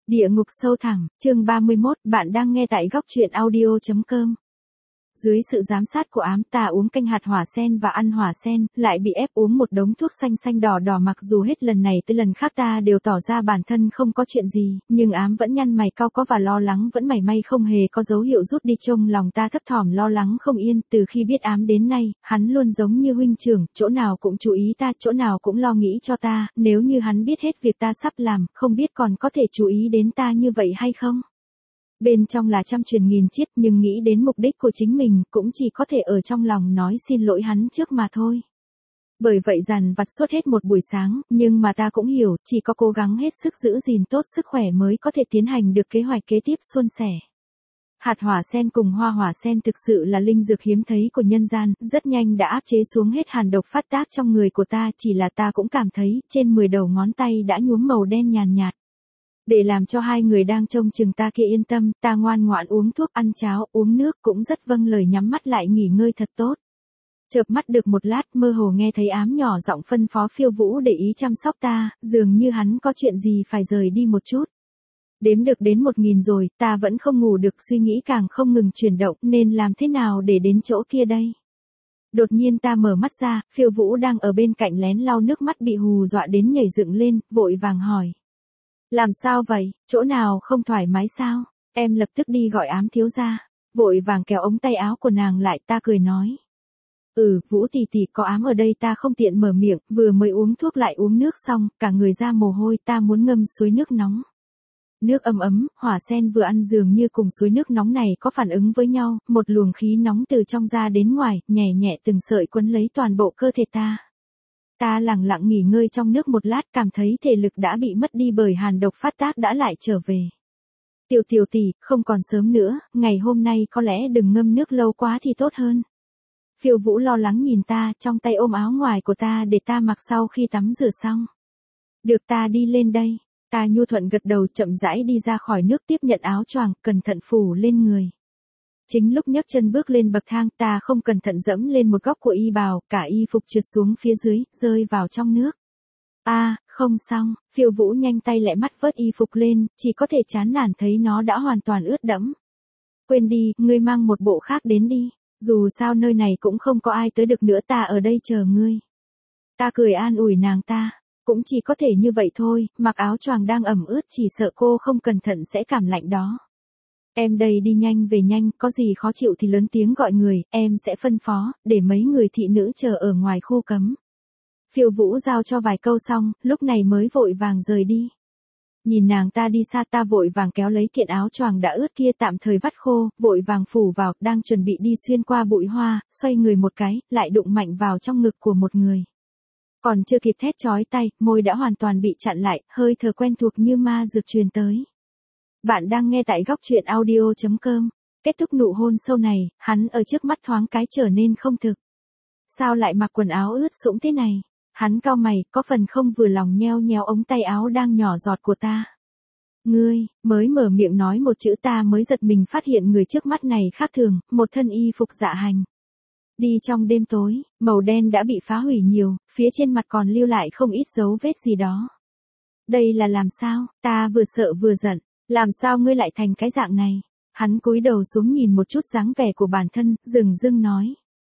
Địa ngục sâu thẳm, chương 31, bạn đang nghe tại góc truyện audio.com. Dưới sự giám sát của ám, ta uống canh hạt hỏa sen và ăn hỏa sen, lại bị ép uống một đống thuốc xanh xanh đỏ đỏ, mặc dù hết lần này tới lần khác ta đều tỏ ra bản thân không có chuyện gì, nhưng ám vẫn nhăn mày cau có và lo lắng vẫn mảy may không hề có dấu hiệu rút đi. Trong lòng ta thấp thỏm lo lắng không yên, từ khi biết ám đến nay, hắn luôn giống như huynh trưởng, chỗ nào cũng chú ý ta, chỗ nào cũng lo nghĩ cho ta, nếu như hắn biết hết việc ta sắp làm, không biết còn có thể chú ý đến ta như vậy hay không? Bên trong là trăm truyền nghìn chiết, nhưng nghĩ đến mục đích của chính mình, cũng chỉ có thể ở trong lòng nói xin lỗi hắn trước mà thôi. Bởi vậy dằn vặt suốt hết một buổi sáng, nhưng mà ta cũng hiểu, chỉ có cố gắng hết sức giữ gìn tốt sức khỏe mới có thể tiến hành được kế hoạch kế tiếp suôn sẻ. Hạt hỏa sen cùng hoa hỏa sen thực sự là linh dược hiếm thấy của nhân gian, rất nhanh đã áp chế xuống hết hàn độc phát tác trong người của ta, chỉ là ta cũng cảm thấy, trên 10 đầu ngón tay đã nhuốm màu đen nhàn nhạt. Để làm cho hai người đang trông chừng ta kia yên tâm, ta ngoan ngoãn uống thuốc, ăn cháo, uống nước, cũng rất vâng lời nhắm mắt lại nghỉ ngơi thật tốt. Chợp mắt được một lát, mơ hồ nghe thấy ám nhỏ giọng phân phó Phiêu Vũ để ý chăm sóc ta, dường như hắn có chuyện gì phải rời đi một chút. Đếm được đến 1000 rồi, ta vẫn không ngủ được, suy nghĩ càng không ngừng chuyển động, nên làm thế nào để đến chỗ kia đây? Đột nhiên ta mở mắt ra, Phiêu Vũ đang ở bên cạnh lén lau nước mắt, bị hù dọa đến nhảy dựng lên, vội vàng hỏi. Làm sao vậy, chỗ nào không thoải mái sao? Em lập tức đi gọi ám thiếu gia. Vội vàng kéo ống tay áo của nàng lại, ta cười nói. Vũ tỷ tỷ, có ám ở đây. Ta không tiện mở miệng, vừa mới uống thuốc lại uống nước xong, cả người ra mồ hôi, ta muốn ngâm suối nước nóng. Nước ấm ấm, hỏa sen vừa ăn dường như cùng suối nước nóng này có phản ứng với nhau, một luồng khí nóng từ trong ra đến ngoài, nhẹ nhẹ từng sợi quấn lấy toàn bộ cơ thể ta. Ta lặng lặng nghỉ ngơi trong nước một lát, cảm thấy thể lực đã bị mất đi bởi hàn độc phát tác đã lại trở về. Tiểu tỷ, không còn sớm nữa, ngày hôm nay có lẽ đừng ngâm nước lâu quá thì tốt hơn. Phiêu Vũ lo lắng nhìn ta, trong tay ôm áo ngoài của ta để ta mặc sau khi tắm rửa xong. Được, ta đi lên đây. Ta nhu thuận gật đầu, chậm rãi đi ra khỏi nước, tiếp nhận áo choàng, cẩn thận phủ lên người. Chính lúc nhấc chân bước lên bậc thang, ta không cẩn thận dẫm lên một góc của y bào, cả y phục trượt xuống phía dưới, rơi vào trong nước. Không xong, Phiêu Vũ nhanh tay lẹ mắt vớt y phục lên, chỉ có thể chán nản thấy nó đã hoàn toàn ướt đẫm. Quên đi, ngươi mang một bộ khác đến đi, dù sao nơi này cũng không có ai tới được nữa, ta ở đây chờ ngươi. Ta cười an ủi nàng ta, cũng chỉ có thể như vậy thôi, mặc áo choàng đang ẩm ướt, chỉ sợ cô không cẩn thận sẽ cảm lạnh đó. Em đây đi nhanh về nhanh, có gì khó chịu thì lớn tiếng gọi người, em sẽ phân phó, để mấy người thị nữ chờ ở ngoài khu cấm. Phiêu Vũ giao cho vài câu xong, lúc này mới vội vàng rời đi. Nhìn nàng ta đi xa, ta vội vàng kéo lấy kiện áo choàng đã ướt kia tạm thời vắt khô, vội vàng phủ vào, đang chuẩn bị đi xuyên qua bụi hoa, xoay người một cái, lại đụng mạnh vào trong ngực của một người. Còn chưa kịp thét chói tay, môi đã hoàn toàn bị chặn lại, hơi thở quen thuộc như ma dược truyền tới. Bạn đang nghe tại góc truyện audio.com. Kết thúc nụ hôn sâu này, hắn ở trước mắt thoáng cái trở nên không thực. Sao lại mặc quần áo ướt sũng thế này? Hắn cau mày, có phần không vừa lòng nheo nhéo ống tay áo đang nhỏ giọt của ta. Ngươi, mới mở miệng nói một chữ ta mới giật mình phát hiện người trước mắt này khác thường, một thân y phục dạ hành. Đi trong đêm tối, màu đen đã bị phá hủy nhiều, phía trên mặt còn lưu lại không ít dấu vết gì đó. Đây là làm sao? Ta vừa sợ vừa giận. Làm sao ngươi lại thành cái dạng này? Hắn cúi đầu xuống nhìn một chút dáng vẻ của bản thân, dừng dưng nói.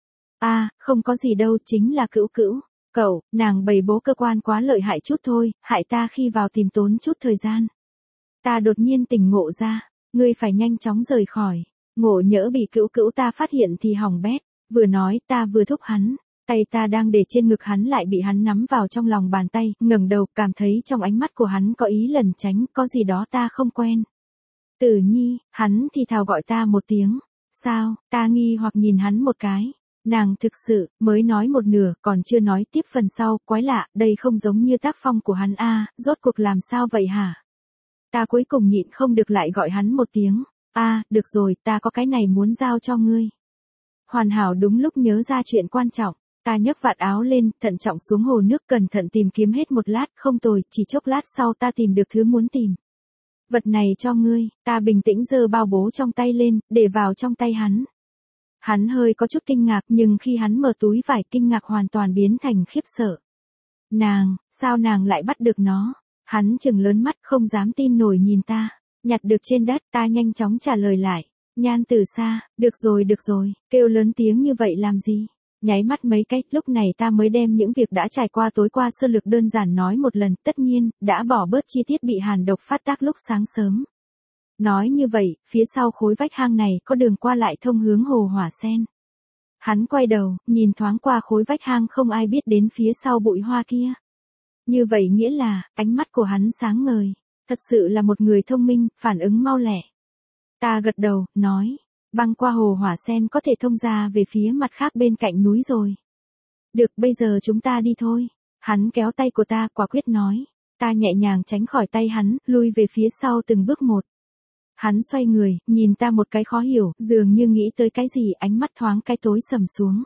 Không có gì đâu, chính là Cữu. Cậu, nàng bày bố cơ quan quá lợi hại chút thôi, hại ta khi vào tìm tốn chút thời gian. Ta đột nhiên tỉnh ngộ ra, ngươi phải nhanh chóng rời khỏi. Ngộ nhỡ bị Cữu ta phát hiện thì hỏng bét. Vừa nói ta vừa thúc hắn. Tay ta đang để trên ngực hắn lại bị hắn nắm vào trong lòng bàn tay, ngẩng đầu, cảm thấy trong ánh mắt của hắn có ý lẩn tránh, có gì đó ta không quen. Tử Nhi, hắn thì thào gọi ta một tiếng. Sao? Ta nghi hoặc nhìn hắn một cái. Nàng thực sự, mới nói một nửa, còn chưa nói tiếp phần sau, quái lạ, đây không giống như tác phong của hắn rốt cuộc làm sao vậy hả? Ta cuối cùng nhịn không được lại gọi hắn một tiếng. Được rồi, ta có cái này muốn giao cho ngươi. Hoàn hảo, đúng lúc nhớ ra chuyện quan trọng. Ta nhấc vạt áo lên, thận trọng xuống hồ nước, cẩn thận tìm kiếm hết một lát, không tồi, chỉ chốc lát sau ta tìm được thứ muốn tìm. Vật này cho ngươi, ta bình tĩnh giơ bao bố trong tay lên, để vào trong tay hắn. Hắn hơi có chút kinh ngạc, nhưng khi hắn mở túi vải, kinh ngạc hoàn toàn biến thành khiếp sợ. Sao nàng lại bắt được nó? Hắn trừng lớn mắt không dám tin nổi nhìn ta. Nhặt được trên đất, ta nhanh chóng trả lời lại. Nhan Tử Sa, được rồi, kêu lớn tiếng như vậy làm gì? Nháy mắt mấy cách, lúc này ta mới đem những việc đã trải qua tối qua sơ lược đơn giản nói một lần, tất nhiên, đã bỏ bớt chi tiết bị hàn độc phát tác lúc sáng sớm. Nói như vậy, phía sau khối vách hang này có đường qua lại thông hướng hồ hỏa sen. Hắn quay đầu, nhìn thoáng qua khối vách hang không ai biết đến phía sau bụi hoa kia. Như vậy nghĩa là, ánh mắt của hắn sáng ngời, thật sự là một người thông minh, phản ứng mau lẹ. Ta gật đầu, nói, băng qua hồ hỏa sen có thể thông ra về phía mặt khác bên cạnh núi rồi. Được, bây giờ chúng ta đi thôi. Hắn kéo tay của ta, quả quyết nói. Ta nhẹ nhàng tránh khỏi tay hắn, lui về phía sau từng bước một. Hắn xoay người, nhìn ta một cái khó hiểu, dường như nghĩ tới cái gì, ánh mắt thoáng cái tối sầm xuống.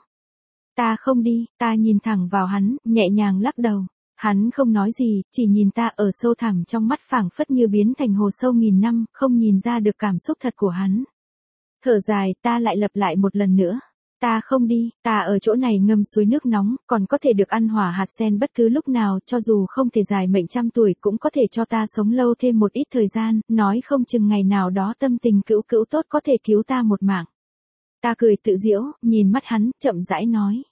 Ta không đi, ta nhìn thẳng vào hắn, nhẹ nhàng lắc đầu. Hắn không nói gì, chỉ nhìn ta ở sâu thẳm trong mắt phảng phất như biến thành hồ sâu nghìn năm, không nhìn ra được cảm xúc thật của hắn. Thở dài, ta lại lặp lại một lần nữa. Ta không đi, ta ở chỗ này ngâm suối nước nóng, còn có thể được ăn hỏa hạt sen bất cứ lúc nào, cho dù không thể dài mệnh trăm tuổi cũng có thể cho ta sống lâu thêm một ít thời gian, nói không chừng ngày nào đó tâm tình cữu cữu tốt có thể cứu ta một mạng. Ta cười tự giễu, nhìn mắt hắn, chậm rãi nói.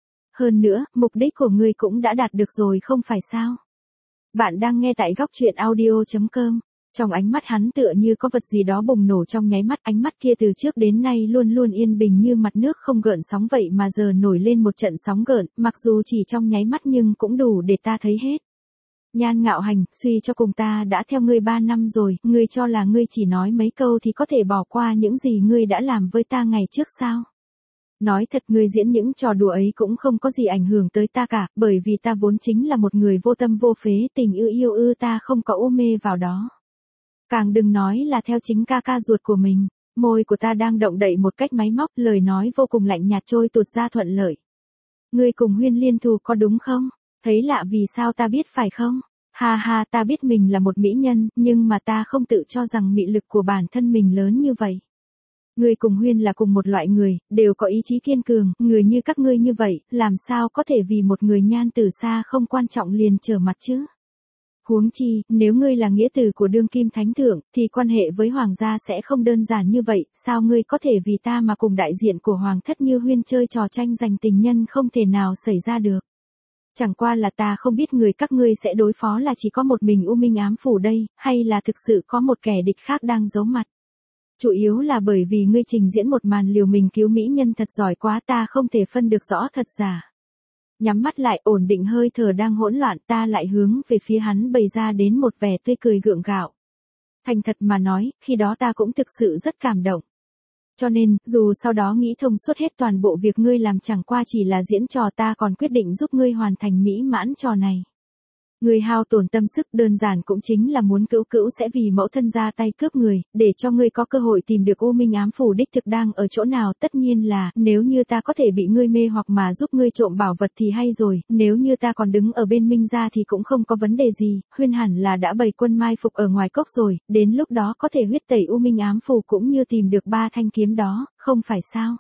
Hơn nữa, mục đích của ngươi cũng đã đạt được rồi không phải sao? Bạn đang nghe tại góc truyện audio.com. Trong ánh mắt hắn tựa như có vật gì đó bùng nổ trong nháy mắt, ánh mắt kia từ trước đến nay luôn luôn yên bình như mặt nước không gợn sóng vậy mà giờ nổi lên một trận sóng gợn, mặc dù chỉ trong nháy mắt nhưng cũng đủ để ta thấy hết. Nhan Ngạo Hành, suy cho cùng ta đã theo ngươi 3 năm rồi, ngươi cho là ngươi chỉ nói mấy câu thì có thể bỏ qua những gì ngươi đã làm với ta ngày trước sao? Nói thật, ngươi diễn những trò đùa ấy cũng không có gì ảnh hưởng tới ta cả, bởi vì ta vốn chính là một người vô tâm vô phế, tình yêu ta không có u mê vào đó. Càng đừng nói là theo chính ca ca ruột của mình. Môi của ta đang động đậy một cách máy móc, lời nói vô cùng lạnh nhạt trôi tuột ra thuận lợi. Ngươi cùng Huyên liên thù có đúng không? Thấy lạ vì sao ta biết phải không? Ha ha, ta biết mình là một mỹ nhân, nhưng mà ta không tự cho rằng mị lực của bản thân mình lớn như vậy. Ngươi cùng Huyên là cùng một loại người, đều có ý chí kiên cường, người như các ngươi như vậy, làm sao có thể vì một người Nhan Tử Sa không quan trọng liền trở mặt chứ? Huống chi, nếu ngươi là nghĩa tử của đương kim thánh thượng, thì quan hệ với hoàng gia sẽ không đơn giản như vậy, sao ngươi có thể vì ta mà cùng đại diện của hoàng thất như Huyên chơi trò tranh giành tình nhân không thể nào xảy ra được. Chẳng qua là ta không biết người các ngươi sẽ đối phó là chỉ có một mình U Minh Ám Phủ đây, hay là thực sự có một kẻ địch khác đang giấu mặt. Chủ yếu là bởi vì ngươi trình diễn một màn liều mình cứu mỹ nhân thật giỏi quá, ta không thể phân được rõ thật giả. Nhắm mắt lại, ổn định hơi thở đang hỗn loạn, ta lại hướng về phía hắn bày ra đến một vẻ tươi cười gượng gạo. Thành thật mà nói, khi đó ta cũng thực sự rất cảm động. Cho nên, dù sau đó nghĩ thông suốt hết toàn bộ việc ngươi làm chẳng qua chỉ là diễn trò, ta còn quyết định giúp ngươi hoàn thành mỹ mãn trò này. Ngươi hao tổn tâm sức đơn giản cũng chính là muốn cữu cữu sẽ vì mẫu thân ra tay cướp người, để cho ngươi có cơ hội tìm được U Minh Ám Phủ đích thực đang ở chỗ nào. Tất nhiên là, nếu như ta có thể bị ngươi mê hoặc mà giúp ngươi trộm bảo vật thì hay rồi, nếu như ta còn đứng ở bên Minh gia thì cũng không có vấn đề gì, Huyên hẳn là đã bày quân mai phục ở ngoài cốc rồi, đến lúc đó có thể huyết tẩy U Minh Ám Phủ cũng như tìm được 3 thanh kiếm đó, không phải sao?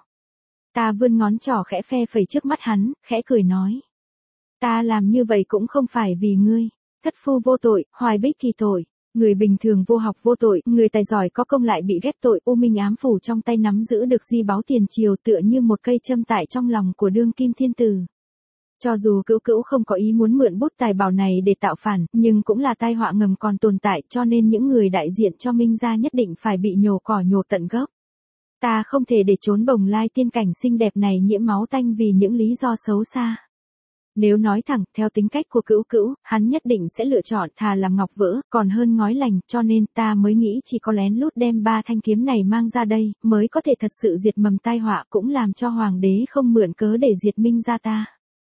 Ta vươn ngón trỏ khẽ phe phẩy trước mắt hắn, khẽ cười nói. Ta làm như vậy cũng không phải vì ngươi. Thất phu vô tội, hoài bích kỳ tội. Người bình thường vô học vô tội, người tài giỏi có công lại bị ghép tội. U Minh Ám Phủ trong tay nắm giữ được di báu tiền triều tựa như một cây châm tại trong lòng của đương kim thiên tử. Cho dù cữu cữu không có ý muốn mượn bút tài bảo này để tạo phản, nhưng cũng là tai họa ngầm còn tồn tại, cho nên những người đại diện cho Minh gia nhất định phải bị nhổ cỏ nhổ tận gốc. Ta không thể để trốn bồng lai tiên cảnh xinh đẹp này nhiễm máu tanh vì những lý do xấu xa. Nếu nói thẳng, theo tính cách của cữu cữu, hắn nhất định sẽ lựa chọn thà làm ngọc vỡ, còn hơn ngói lành, cho nên ta mới nghĩ chỉ có lén lút đem 3 thanh kiếm này mang ra đây, mới có thể thật sự diệt mầm tai họa, cũng làm cho hoàng đế không mượn cớ để diệt Minh gia ta.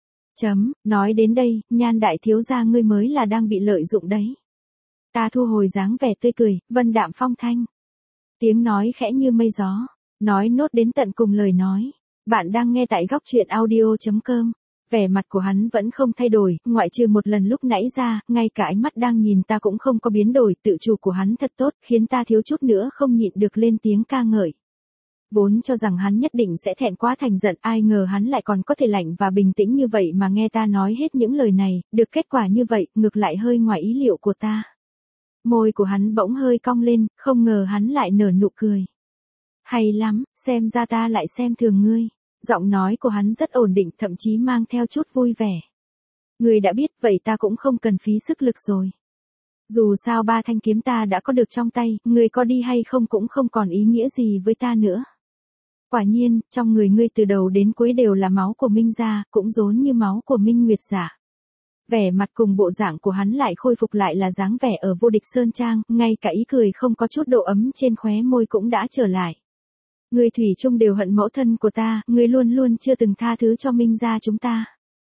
Nói đến đây, Nhan đại thiếu gia ngươi mới là đang bị lợi dụng đấy. Ta thu hồi dáng vẻ tươi cười, vân đạm phong thanh. Tiếng nói khẽ như mây gió, nói nốt đến tận cùng lời nói. Bạn đang nghe tại góc truyện audio.com. Vẻ mặt của hắn vẫn không thay đổi, ngoại trừ một lần lúc nãy ra, ngay cả ánh mắt đang nhìn ta cũng không có biến đổi, tự chủ của hắn thật tốt, khiến ta thiếu chút nữa không nhịn được lên tiếng ca ngợi. Vốn cho rằng hắn nhất định sẽ thẹn quá thành giận, ai ngờ hắn lại còn có thể lạnh và bình tĩnh như vậy mà nghe ta nói hết những lời này, được kết quả như vậy, ngược lại hơi ngoài ý liệu của ta. Môi của hắn bỗng hơi cong lên, không ngờ hắn lại nở nụ cười. Hay lắm, xem ra ta lại xem thường ngươi. Giọng nói của hắn rất ổn định, thậm chí mang theo chút vui vẻ. Ngươi đã biết, vậy ta cũng không cần phí sức lực rồi. Dù sao 3 thanh kiếm ta đã có được trong tay, ngươi có đi hay không cũng không còn ý nghĩa gì với ta nữa. Quả nhiên, trong người ngươi từ đầu đến cuối đều là máu của Minh gia, cũng giống như máu của Minh Nguyệt giả. Vẻ mặt cùng bộ dạng của hắn lại khôi phục lại là dáng vẻ ở Vô Địch Sơn Trang, ngay cả ý cười không có chút độ ấm trên khóe môi cũng đã trở lại. Ngươi thủy chung đều hận mẫu thân của ta, ngươi luôn luôn chưa từng tha thứ cho Minh gia chúng ta.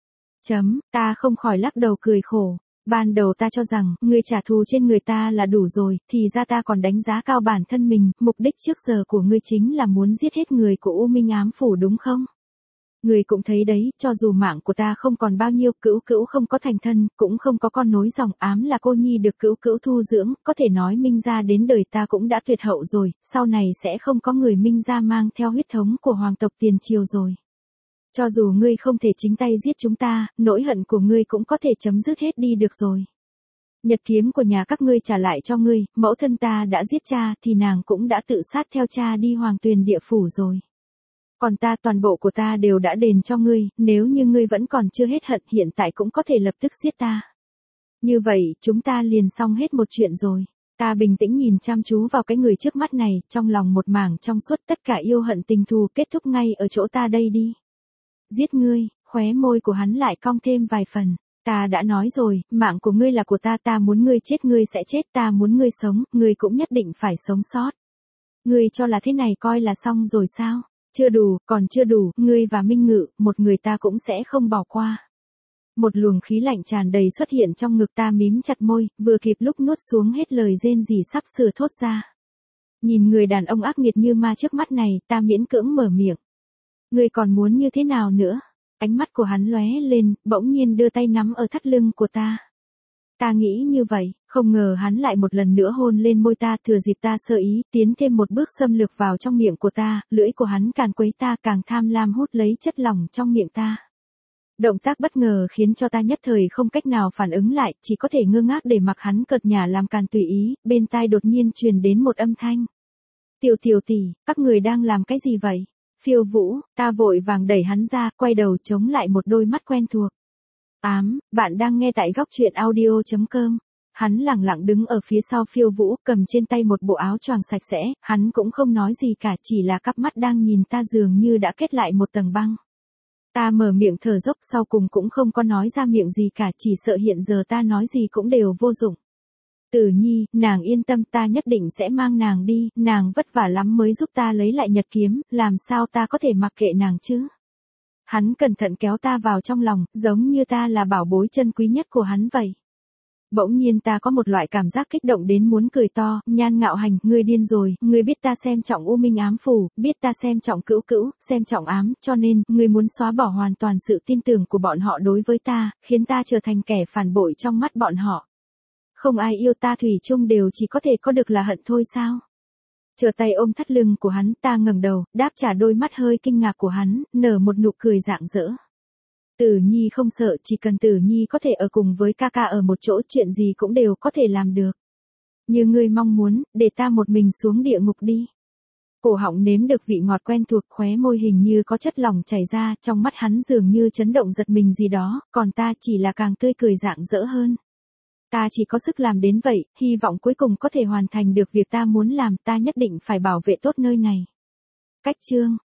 Ta không khỏi lắc đầu cười khổ. Ban đầu ta cho rằng, ngươi trả thù trên người ta là đủ rồi, thì ra ta còn đánh giá cao bản thân mình, mục đích trước giờ của ngươi chính là muốn giết hết người của U Minh ám phủ đúng không? Ngươi cũng thấy đấy, cho dù mạng của ta không còn bao nhiêu, Cữu Cữu không có thành thân, cũng không có con nối dòng, ám là cô nhi được Cữu Cữu thu dưỡng, có thể nói Minh gia đến đời ta cũng đã tuyệt hậu rồi, sau này sẽ không có người Minh gia mang theo huyết thống của hoàng tộc tiền triều rồi. Cho dù ngươi không thể chính tay giết chúng ta, nỗi hận của ngươi cũng có thể chấm dứt hết đi được rồi. Nhật kiếm của nhà các ngươi trả lại cho ngươi, mẫu thân ta đã giết cha thì nàng cũng đã tự sát theo cha đi Hoàng Tuyền địa phủ rồi. Còn ta, toàn bộ của ta đều đã đền cho ngươi, nếu như ngươi vẫn còn chưa hết hận hiện tại cũng có thể lập tức giết ta. Như vậy, chúng ta liền xong hết một chuyện rồi. Ta bình tĩnh nhìn chăm chú vào cái người trước mắt này, trong lòng một mảng trong suốt, tất cả yêu hận tình thù kết thúc ngay ở chỗ ta đây đi. Giết ngươi, khóe môi của hắn lại cong thêm vài phần. Ta đã nói rồi, mạng của ngươi là của ta, ta muốn ngươi chết ngươi sẽ chết, ta muốn ngươi sống, ngươi cũng nhất định phải sống sót. Ngươi cho là thế này coi là xong rồi sao? Chưa đủ, còn chưa đủ, ngươi và Minh Ngự, một người ta cũng sẽ không bỏ qua. Một luồng khí lạnh tràn đầy xuất hiện trong ngực ta, mím chặt môi, vừa kịp lúc nuốt xuống hết lời rên rỉ sắp sửa thốt ra. Nhìn người đàn ông ác nghiệt như ma trước mắt này, ta miễn cưỡng mở miệng. Ngươi còn muốn như thế nào nữa? Ánh mắt của hắn lóe lên, bỗng nhiên đưa tay nắm ở thắt lưng của ta. Ta nghĩ như vậy, không ngờ hắn lại một lần nữa hôn lên môi ta, thừa dịp ta sơ ý, tiến thêm một bước xâm lược vào trong miệng của ta, lưỡi của hắn càng quấy ta càng tham lam hút lấy chất lỏng trong miệng ta. Động tác bất ngờ khiến cho ta nhất thời không cách nào phản ứng lại, chỉ có thể ngơ ngác để mặc hắn cợt nhả làm càn tùy ý, bên tai đột nhiên truyền đến một âm thanh. Tiểu tỷ, các người đang làm cái gì vậy? Phiêu Vũ, ta vội vàng đẩy hắn ra, quay đầu chống lại một đôi mắt quen thuộc. Bạn đang nghe tại góc truyện audio.com. Hắn lẳng lặng đứng ở phía sau Phiêu Vũ, cầm trên tay một bộ áo choàng sạch sẽ, hắn cũng không nói gì cả, chỉ là cặp mắt đang nhìn ta dường như đã kết lại một tầng băng. Ta mở miệng thở dốc, sau cùng cũng không có nói ra miệng gì cả, chỉ sợ hiện giờ ta nói gì cũng đều vô dụng. Tử Nhi, nàng yên tâm, ta nhất định sẽ mang nàng đi, nàng vất vả lắm mới giúp ta lấy lại nhật kiếm, làm sao ta có thể mặc kệ nàng chứ? Hắn cẩn thận kéo ta vào trong lòng, giống như ta là bảo bối chân quý nhất của hắn vậy. Bỗng nhiên ta có một loại cảm giác kích động đến muốn cười to, Nhan Ngạo Hành, ngươi điên rồi, ngươi biết ta xem trọng U Minh ám phủ, biết ta xem trọng Cữu Cữu, xem trọng ám, cho nên, ngươi muốn xóa bỏ hoàn toàn sự tin tưởng của bọn họ đối với ta, khiến ta trở thành kẻ phản bội trong mắt bọn họ. Không ai yêu ta thủy chung đều chỉ có thể có được là hận thôi sao? Trở tay ôm thắt lưng của hắn, ta ngẩng đầu, đáp trả đôi mắt hơi kinh ngạc của hắn, nở một nụ cười rạng rỡ. Tử Nhi không sợ, chỉ cần Tử Nhi có thể ở cùng với ca ca ở một chỗ, chuyện gì cũng đều có thể làm được. Như ngươi mong muốn, để ta một mình xuống địa ngục đi. Cổ họng nếm được vị ngọt quen thuộc, khóe môi hình như có chất lỏng chảy ra, trong mắt hắn dường như chấn động giật mình gì đó, còn ta chỉ là càng tươi cười rạng rỡ hơn. Ta chỉ có sức làm đến vậy, hy vọng cuối cùng có thể hoàn thành được việc ta muốn làm, ta nhất định phải bảo vệ tốt nơi này. Cách chương